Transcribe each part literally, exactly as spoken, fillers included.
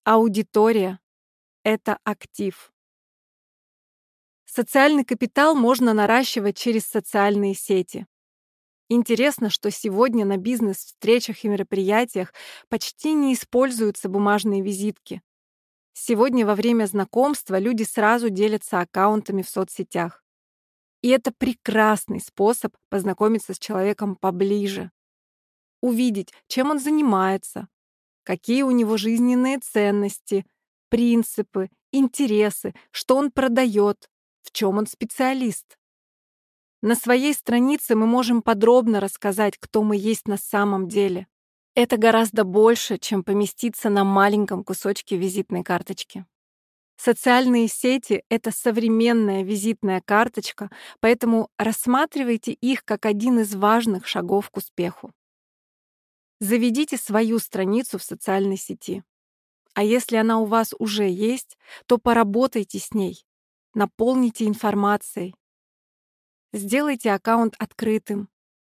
Аудитория — это актив. Социальный капитал можно наращивать через социальные сети. Интересно, что сегодня на бизнес-встречах и мероприятиях почти не используются бумажные визитки. Сегодня во время знакомства люди сразу делятся аккаунтами в соцсетях. И это прекрасный способ познакомиться с человеком поближе, увидеть, чем он занимается, какие у него жизненные ценности, принципы, интересы, что он продает, в чем он специалист. На своей странице мы можем подробно рассказать, кто мы есть на самом деле. Это гораздо больше, чем поместиться на маленьком кусочке визитной карточки. Социальные сети — это современная визитная карточка, поэтому рассматривайте их как один из важных шагов к успеху. Заведите свою страницу в социальной сети. А если она у вас уже есть, то поработайте с ней, наполните информацией. Сделайте аккаунт открытым.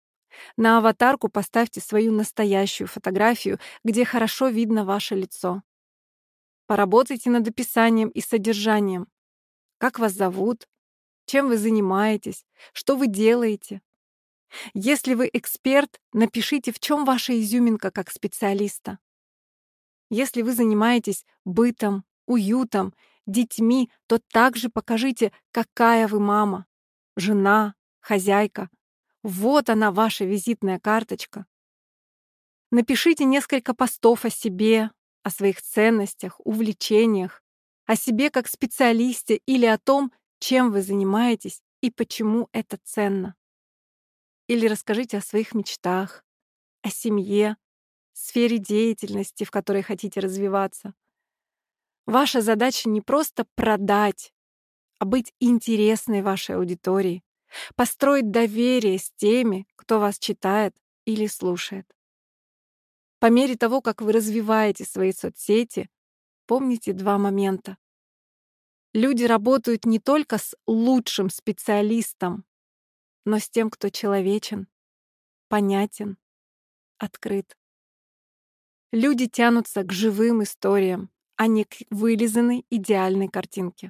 На аватарку поставьте свою настоящую фотографию, где хорошо видно ваше лицо. Поработайте над описанием и содержанием. Как вас зовут? Чем вы занимаетесь? Что вы делаете? Если вы эксперт, напишите, в чем ваша изюминка как специалиста. Если вы занимаетесь бытом, уютом, детьми, то также покажите, какая вы мама, жена, хозяйка. Вот она, ваша визитная карточка. Напишите несколько постов о себе, о своих ценностях, увлечениях, о себе как специалисте или о том, чем вы занимаетесь и почему это ценно. Или расскажите о своих мечтах, о семье, сфере деятельности, в которой хотите развиваться. Ваша задача не просто продать, а быть интересной вашей аудитории, построить доверие с теми, кто вас читает или слушает. По мере того, как вы развиваете свои соцсети, помните два момента. Люди работают не только с лучшим специалистом, но с тем, кто человечен, понятен, открыт. Люди тянутся к живым историям, а не к вылизанной идеальной картинке.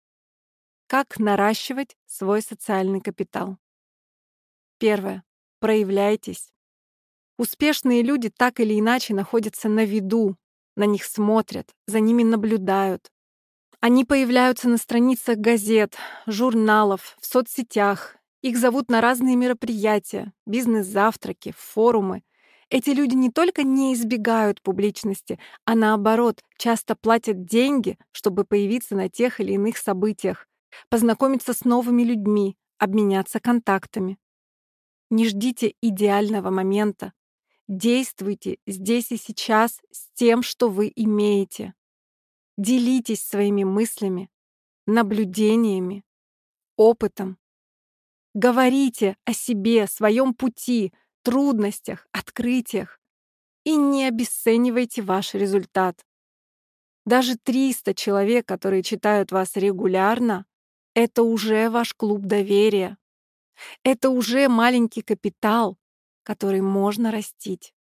Как наращивать свой социальный капитал? Первое. Проявляйтесь. Успешные люди так или иначе находятся на виду, на них смотрят, за ними наблюдают. Они появляются на страницах газет, журналов, в соцсетях. Их зовут на разные мероприятия, бизнес-завтраки, форумы. Эти люди не только не избегают публичности, а наоборот, часто платят деньги, чтобы появиться на тех или иных событиях, познакомиться с новыми людьми, обменяться контактами. Не ждите идеального момента. Действуйте здесь и сейчас с тем, что вы имеете. Делитесь своими мыслями, наблюдениями, опытом. Говорите о себе, своем пути, трудностях, открытиях. И не обесценивайте ваш результат. Даже триста человек, которые читают вас регулярно, это уже ваш клуб доверия. Это уже маленький капитал, который можно растить.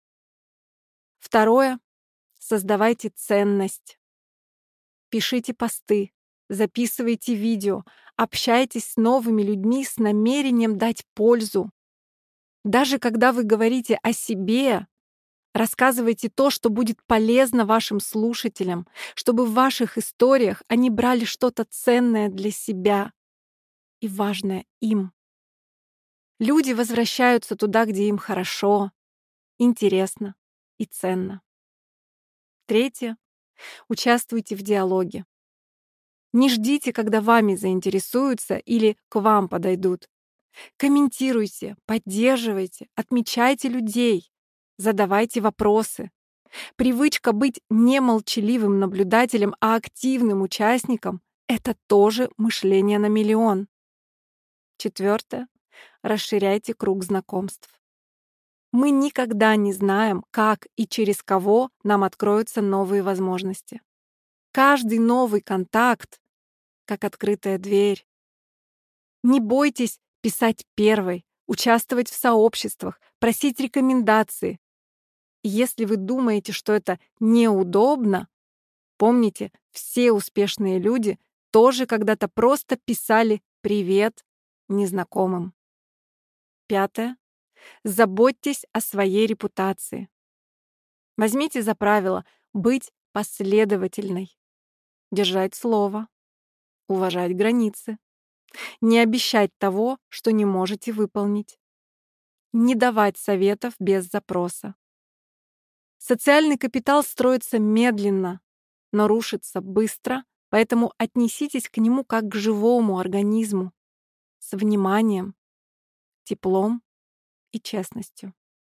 Второе. Создавайте ценность. Пишите посты, записывайте видео, общайтесь с новыми людьми с намерением дать пользу. Даже когда вы говорите о себе, рассказывайте то, что будет полезно вашим слушателям, чтобы в ваших историях они брали что-то ценное для себя и важное им. Люди возвращаются туда, где им хорошо, интересно и ценно. Третье. Участвуйте в диалоге. Не ждите, когда вами заинтересуются или к вам подойдут. Комментируйте, поддерживайте, отмечайте людей, задавайте вопросы. Привычка быть не молчаливым наблюдателем, а активным участником — это тоже мышление на миллион. Четвертое. Расширяйте круг знакомств. Мы никогда не знаем, как и через кого нам откроются новые возможности. Каждый новый контакт — как открытая дверь. Не бойтесь писать первой, участвовать в сообществах, просить рекомендации. И если вы думаете, что это неудобно, Помните, все успешные люди тоже когда-то просто писали «привет» незнакомым. Пятое. Заботьтесь о своей репутации. Возьмите за правило быть последовательной, держать слово, уважать границы, не обещать того, что не можете выполнить, не давать советов без запроса. Социальный капитал строится медленно, но рушится быстро, поэтому отнеситесь к нему как к живому организму, с вниманием, теплом и честностью.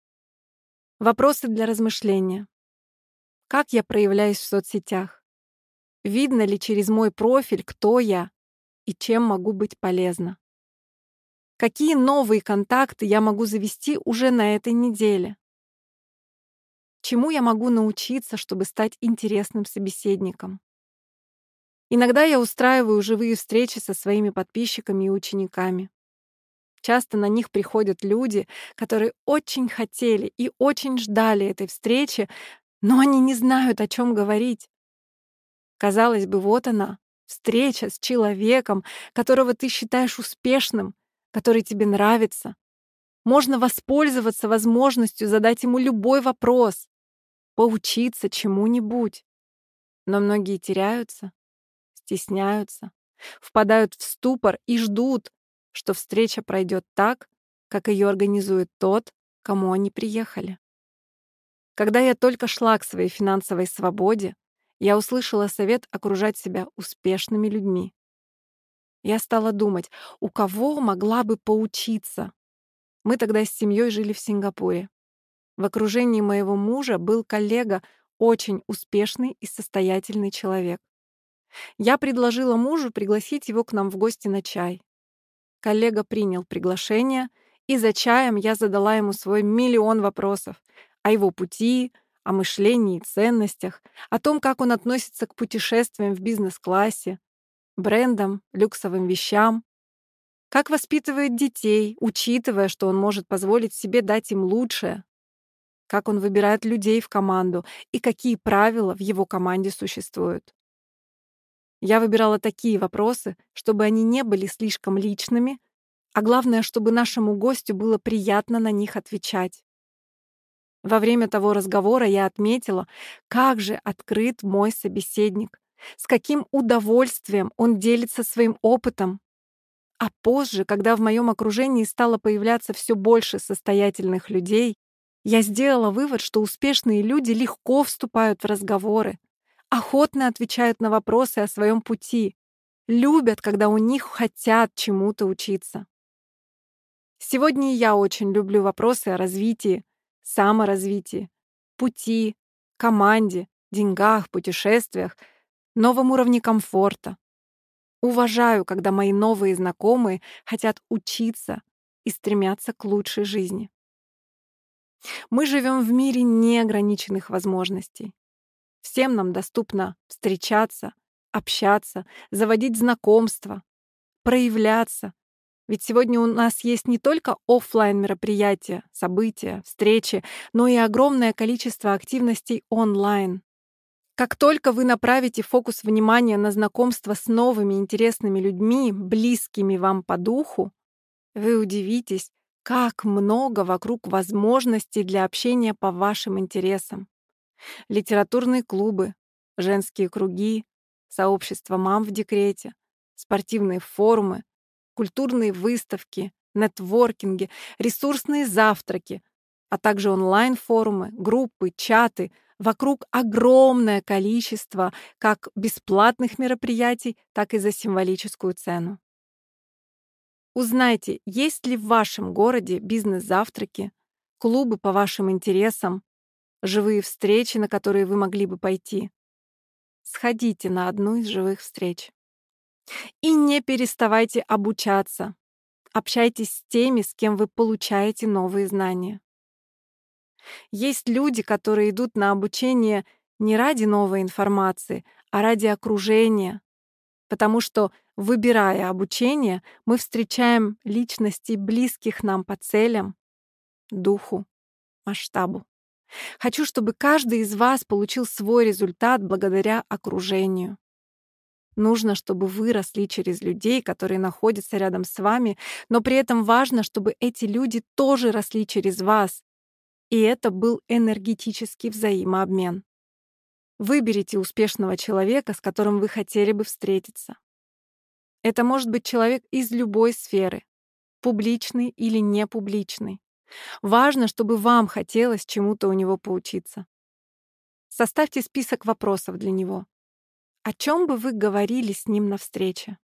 Вопросы для размышления. Как я проявляюсь в соцсетях? Видно ли через мой профиль, кто я и чем могу быть полезна? Какие новые контакты я могу завести уже на этой неделе? Чему я могу научиться, чтобы стать интересным собеседником? Иногда я устраиваю живые встречи со своими подписчиками и учениками. Часто на них приходят люди, которые очень хотели и очень ждали этой встречи, но они не знают, о чем говорить. Казалось бы, вот она, встреча с человеком, которого ты считаешь успешным, который тебе нравится. Можно воспользоваться возможностью задать ему любой вопрос, поучиться чему-нибудь. Но многие теряются, стесняются, впадают в ступор и ждут, что встреча пройдет так, как ее организует тот, кому они приехали. Когда я только шла к своей финансовой свободе, я услышала совет окружать себя успешными людьми. Я стала думать, у кого могла бы поучиться. Мы тогда с семьей жили в Сингапуре. В окружении моего мужа был коллега, очень успешный и состоятельный человек. Я предложила мужу пригласить его к нам в гости на чай. Коллега принял приглашение, и за чаем я задала ему свой миллион вопросов о его пути, о мышлении и ценностях, о том, как он относится к путешествиям в бизнес-классе, брендам, люксовым вещам, как воспитывает детей, учитывая, что он может позволить себе дать им лучшее, как он выбирает людей в команду и какие правила в его команде существуют. Я выбирала такие вопросы, чтобы они не были слишком личными, а главное, чтобы нашему гостю было приятно на них отвечать. Во время того разговора я отметила, как же открыт мой собеседник, с каким удовольствием он делится своим опытом. А позже, когда в моем окружении стало появляться все больше состоятельных людей, я сделала вывод, что успешные люди легко вступают в разговоры, охотно отвечают на вопросы о своем пути, любят, когда у них хотят чему-то учиться. Сегодня я очень люблю вопросы о развитии, саморазвитии, пути, команде, деньгах, путешествиях, новом уровне комфорта. Уважаю, когда мои новые знакомые хотят учиться и стремятся к лучшей жизни. Мы живем в мире неограниченных возможностей. Всем нам доступно встречаться, общаться, заводить знакомства, проявляться. Ведь сегодня у нас есть не только офлайн мероприятия, события, встречи, но и огромное количество активностей онлайн. Как только вы направите фокус внимания на знакомство с новыми интересными людьми, близкими вам по духу, вы удивитесь, как много вокруг возможностей для общения по вашим интересам. Литературные клубы, женские круги, сообщества мам в декрете, спортивные форумы, культурные выставки, нетворкинги, ресурсные завтраки, а также онлайн-форумы, группы, чаты. Вокруг огромное количество как бесплатных мероприятий, так и за символическую цену. Узнайте, есть ли в вашем городе бизнес-завтраки, клубы по вашим интересам, живые встречи, на которые вы могли бы пойти. Сходите на одну из живых встреч. И не переставайте обучаться. Общайтесь с теми, с кем вы получаете новые знания. Есть люди, которые идут на обучение не ради новой информации, а ради окружения, потому что, выбирая обучение, мы встречаем личностей, близких нам по целям, духу, масштабу. Хочу, чтобы каждый из вас получил свой результат благодаря окружению. Нужно, чтобы вы росли через людей, которые находятся рядом с вами, но при этом важно, чтобы эти люди тоже росли через вас. И это был энергетический взаимообмен. Выберите успешного человека, с которым вы хотели бы встретиться. Это может быть человек из любой сферы, публичный или непубличный. Важно, чтобы вам хотелось чему-то у него поучиться. Составьте список вопросов для него. О чем бы вы говорили с ним на встрече?